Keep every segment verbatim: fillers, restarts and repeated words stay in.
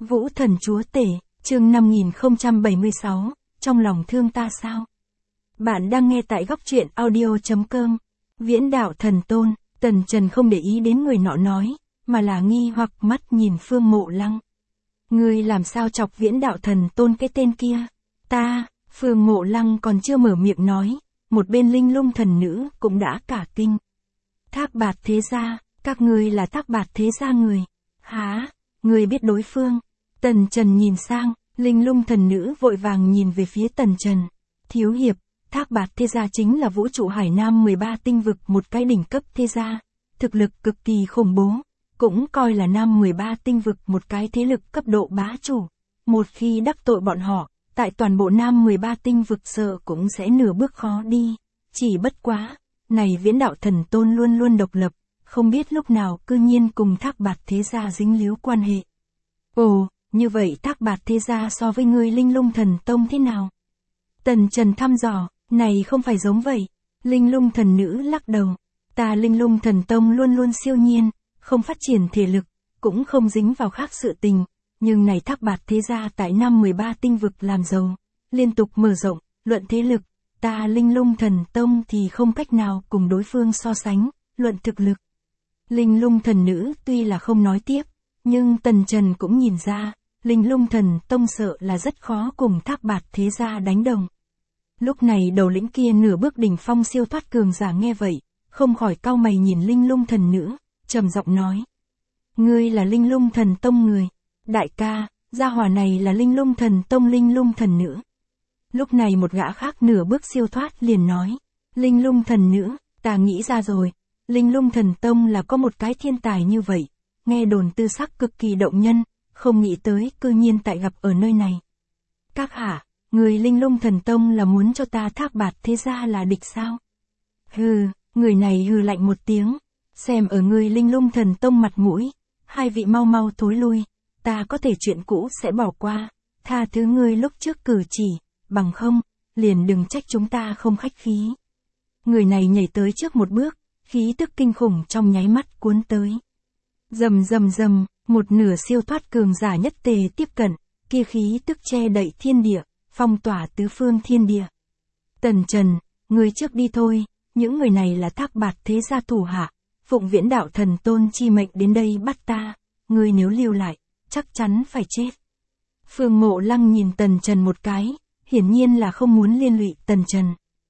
Vũ thần chúa tể, chương năm nghìn không trăm bảy mươi sáu, trong lòng thương ta sao? Bạn đang nghe tại góc truyện audio chấm com. Viễn đạo thần tôn, Tần Trần không để ý đến người nọ nói, mà là nghi hoặc mắt nhìn Phương Mộ Lăng. Ngươi làm sao chọc viễn đạo thần tôn cái tên kia? Ta, Phương Mộ Lăng còn chưa mở miệng nói, một bên linh lung thần nữ cũng đã cả kinh. Thác Bạt thế gia, các ngươi là Thác Bạt thế gia người. Hả, ngươi biết đối phương? Tần Trần nhìn sang, linh lung thần nữ vội vàng nhìn về phía Tần Trần. Thiếu hiệp, Thác Bạt thế gia chính là vũ trụ hải nam mười ba tinh vực một cái đỉnh cấp thế gia, thực lực cực kỳ khủng bố, cũng coi là nam mười ba tinh vực một cái thế lực cấp độ bá chủ. Một khi đắc tội bọn họ, tại toàn bộ nam mười ba tinh vực sợ cũng sẽ nửa bước khó đi. Chỉ bất quá, này viễn đạo thần tôn luôn luôn độc lập, không biết lúc nào cư nhiên cùng Thác Bạt thế gia dính líu quan hệ. Ồ, như vậy Thác Bạt thế gia so với ngươi linh lung thần tông thế nào? Tần Trần thăm dò, này không phải giống vậy. Linh lung thần nữ lắc đầu. Ta linh lung thần tông luôn luôn siêu nhiên, không phát triển thể lực, cũng không dính vào khác sự tình. Nhưng này Thác Bạt thế gia tại năm mười ba tinh vực làm giàu, liên tục mở rộng, luận thế lực. Ta linh lung thần tông thì không cách nào cùng đối phương so sánh, luận thực lực. Linh lung thần nữ tuy là không nói tiếp, nhưng Tần Trần cũng nhìn ra, linh lung thần tông sợ là rất khó cùng Thác Bạt thế gia đánh đồng. Lúc này đầu lĩnh kia nửa bước đỉnh phong siêu thoát cường giả nghe vậy, không khỏi cau mày nhìn linh lung thần nữ, trầm giọng nói. Ngươi là linh lung thần tông người. Đại ca, gia hỏa này là linh lung thần tông linh lung thần nữ. Lúc này một gã khác nửa bước siêu thoát liền nói. Linh lung thần nữ, ta nghĩ ra rồi. Linh lung thần tông là có một cái thiên tài như vậy. Nghe đồn tư sắc cực kỳ động nhân, không nghĩ tới cư nhiên tại gặp ở nơi này. Các hạ, người linh lung thần tông là muốn cho ta Thác Bạt thế gia là địch sao? Hừ, người này hừ lạnh một tiếng. Xem ở người linh lung thần tông mặt mũi. Hai vị mau mau thối lui. Ta có thể chuyện cũ sẽ bỏ qua. Tha thứ ngươi lúc trước cử chỉ. Bằng không, liền đừng trách chúng ta không khách khí. Người này nhảy tới trước một bước, khí tức kinh khủng trong nháy mắt cuốn tới. Rầm rầm rầm, một nửa siêu thoát cường giả nhất tề tiếp cận, kia khí tức che đậy thiên địa, phong tỏa tứ phương thiên địa. Tần Trần, ngươi trước đi thôi, những người này là Thác Bạt thế gia thủ hạ, phụng viễn đạo thần tôn chi mệnh đến đây bắt ta, ngươi nếu lưu lại, chắc chắn phải chết. Phương Mộ Lăng nhìn Tần Trần một cái, hiển nhiên là không muốn liên lụy Tần Trần.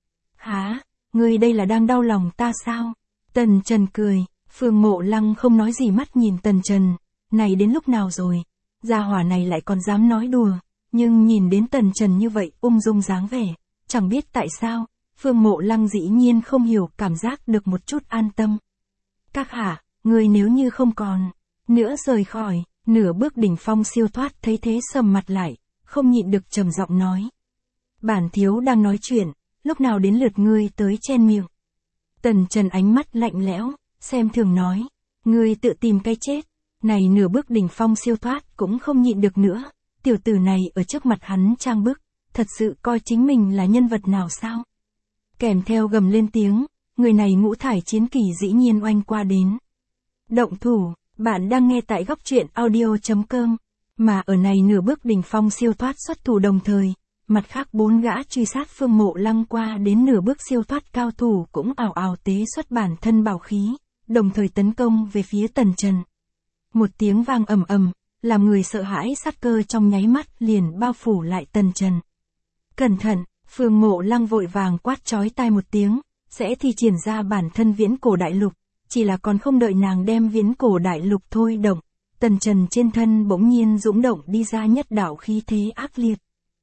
Hả, ngươi đây là đang đau lòng ta sao? Tần Trần cười, Phương Mộ Lăng không nói gì mắt nhìn Tần Trần, này đến lúc nào rồi, gia hỏa này lại còn dám nói đùa, nhưng nhìn đến Tần Trần như vậy ung dung dáng vẻ, chẳng biết tại sao, Phương Mộ Lăng dĩ nhiên không hiểu cảm giác được một chút an tâm. Các hạ, người nếu như không còn, nữa rời khỏi, nửa bước đỉnh phong siêu thoát thấy thế sầm mặt lại, không nhịn được trầm giọng nói. Bản thiếu đang nói chuyện, lúc nào đến lượt ngươi tới chen miệng. Tần Trần ánh mắt lạnh lẽo, xem thường nói, ngươi tự tìm cái chết, này nửa bước đỉnh phong siêu thoát cũng không nhịn được nữa, tiểu tử này ở trước mặt hắn trang bức, thật sự coi chính mình là nhân vật nào sao? Kèm theo gầm lên tiếng, người này ngũ thải chiến kỳ dĩ nhiên oanh qua đến. Động thủ, bạn đang nghe tại góc truyện audio chấm com, mà ở này nửa bước đỉnh phong siêu thoát xuất thủ đồng thời. Mặt khác bốn gã truy sát Phương Mộ Lăng qua đến nửa bước siêu thoát cao thủ cũng ảo ảo tế xuất bản thân bảo khí, đồng thời tấn công về phía Tần Trần. Một tiếng vang ầm ầm, làm người sợ hãi sát cơ trong nháy mắt liền bao phủ lại Tần Trần. Cẩn thận, Phương Mộ Lăng vội vàng quát chói tai một tiếng, sẽ thi triển ra bản thân viễn cổ đại lục, chỉ là còn không đợi nàng đem viễn cổ đại lục thôi động, Tần Trần trên thân bỗng nhiên dũng động đi ra nhất đạo khí thế ác liệt.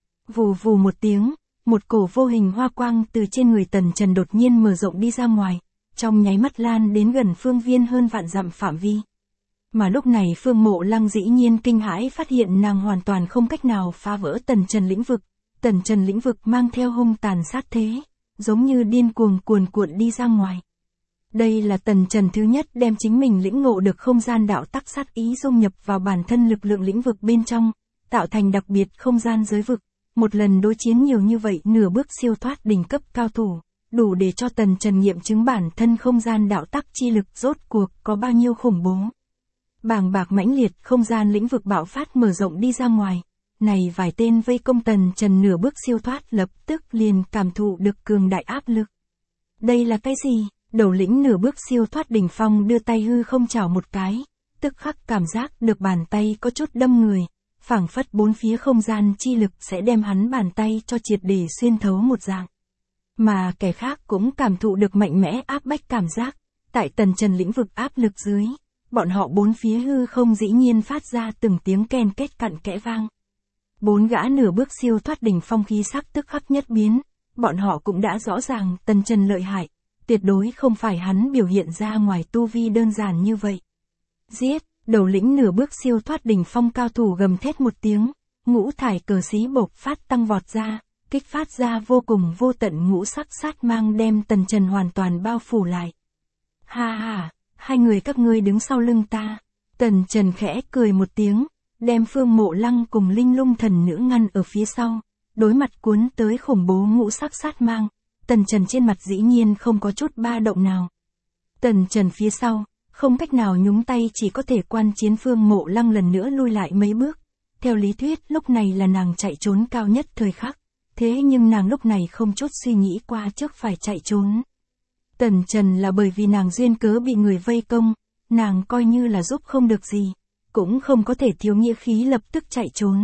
Vù vù một tiếng, một cổ vô hình hoa quang từ trên người Tần Trần đột nhiên mở rộng đi ra ngoài, trong nháy mắt lan đến gần phương viên hơn vạn dặm phạm vi. Mà lúc này Phương Mộ Lăng dĩ nhiên kinh hãi phát hiện nàng hoàn toàn không cách nào phá vỡ Tần Trần lĩnh vực, Tần Trần lĩnh vực mang theo hung tàn sát thế, giống như điên cuồng cuồn cuộn đi ra ngoài. Đây là Tần Trần thứ nhất đem chính mình lĩnh ngộ được không gian đạo tắc sát ý dung nhập vào bản thân lực lượng lĩnh vực bên trong, tạo thành đặc biệt không gian giới vực. Một lần đối chiến nhiều như vậy nửa bước siêu thoát đỉnh cấp cao thủ, đủ để cho Tần Trần nghiệm chứng bản thân không gian đạo tắc chi lực rốt cuộc có bao nhiêu khủng bố. Bàng bạc mãnh liệt, không gian lĩnh vực bạo phát mở rộng đi ra ngoài. Này vài tên vây công Tần Trần nửa bước siêu thoát lập tức liền cảm thụ được cường đại áp lực. Đây là cái gì? Đầu lĩnh nửa bước siêu thoát đỉnh phong đưa tay hư không chảo một cái, tức khắc cảm giác được bàn tay có chút đâm người, phảng phất bốn phía không gian chi lực sẽ đem hắn bàn tay cho triệt để xuyên thấu một dạng. Mà kẻ khác cũng cảm thụ được mạnh mẽ áp bách cảm giác, tại Tần Trần lĩnh vực áp lực dưới, bọn họ bốn phía hư không dĩ nhiên phát ra từng tiếng ken kết cặn kẽ vang. Bốn gã nửa bước siêu thoát đỉnh phong khí sắc tức khắc nhất biến, bọn họ cũng đã rõ ràng Tần Trần lợi hại, tuyệt đối không phải hắn biểu hiện ra ngoài tu vi đơn giản như vậy. Giết, đầu lĩnh nửa bước siêu thoát đỉnh phong cao thủ gầm thét một tiếng, ngũ thải cờ xí bộc phát tăng vọt ra, kích phát ra vô cùng vô tận ngũ sắc sát mang đem Tần Trần hoàn toàn bao phủ lại. Ha ha, hai người các ngươi đứng sau lưng ta. Tần Trần khẽ cười một tiếng, đem Phương Mộ Lăng cùng Linh Lung thần nữ ngăn ở phía sau, đối mặt cuốn tới khủng bố ngũ sắc sát mang, Tần Trần trên mặt dĩ nhiên không có chút ba động nào. Tần Trần phía sau, không cách nào nhúng tay, chỉ có thể quan chiến Phương Mộ Lăng lần nữa lui lại mấy bước. Theo lý thuyết lúc này là nàng chạy trốn cao nhất thời khắc, thế nhưng nàng lúc này không chút suy nghĩ qua trước phải chạy trốn. Tần Trần là bởi vì nàng duyên cớ bị người vây công, nàng coi như là giúp không được gì, cũng không có thể thiếu nghĩa khí lập tức chạy trốn.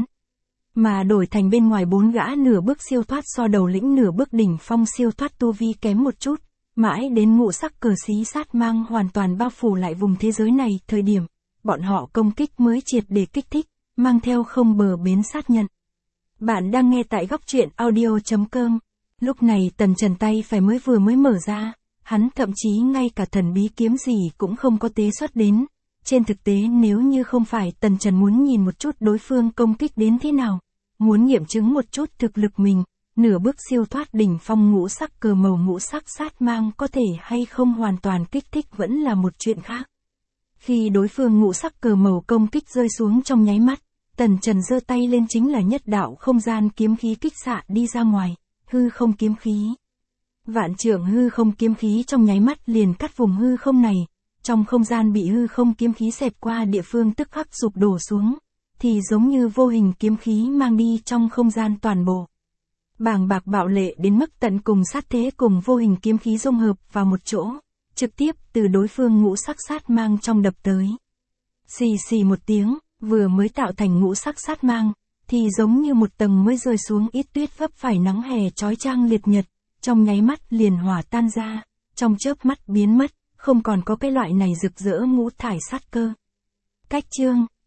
Mà đổi thành bên ngoài bốn gã nửa bước siêu thoát so đầu lĩnh nửa bước đỉnh phong siêu thoát tu vi kém một chút, mãi đến ngũ sắc cờ xí sát mang hoàn toàn bao phủ lại vùng thế giới này thời điểm, bọn họ công kích mới triệt để kích thích, mang theo không bờ bến sát nhận. Bạn đang nghe tại góc truyện audio.com. Lúc này Tần Trần tay phải mới vừa mới mở ra, hắn thậm chí ngay cả thần bí kiếm gì cũng không có tế xuất đến. Trên thực tế nếu như không phải Tần Trần muốn nhìn một chút đối phương công kích đến thế nào, muốn nghiệm chứng một chút thực lực mình, nửa bước siêu thoát đỉnh phong ngũ sắc cờ màu ngũ sắc sát mang có thể hay không hoàn toàn kích thích vẫn là một chuyện khác. Khi đối phương ngũ sắc cờ màu công kích rơi xuống trong nháy mắt, Tần Trần giơ tay lên chính là nhất đạo không gian kiếm khí kích xạ đi ra ngoài, hư không kiếm khí. Vạn trượng hư không kiếm khí trong nháy mắt liền cắt vùng hư không này, trong không gian bị hư không kiếm khí xẹt qua địa phương tức khắc sụp đổ xuống, thì giống như vô hình kiếm khí mang đi trong không gian toàn bộ. Bàng bạc bạo lệ đến mức tận cùng sát thế cùng vô hình kiếm khí dung hợp vào một chỗ, trực tiếp từ đối phương ngũ sắc sát mang trong đập tới. Xì xì một tiếng, vừa mới tạo thành ngũ sắc sát mang, thì giống như một tầng mới rơi xuống ít tuyết vấp phải nắng hè chói chang liệt nhật, trong nháy mắt liền hòa tan ra, trong chớp mắt biến mất, không còn có cái loại này rực rỡ ngũ thải sát cơ. Cách chương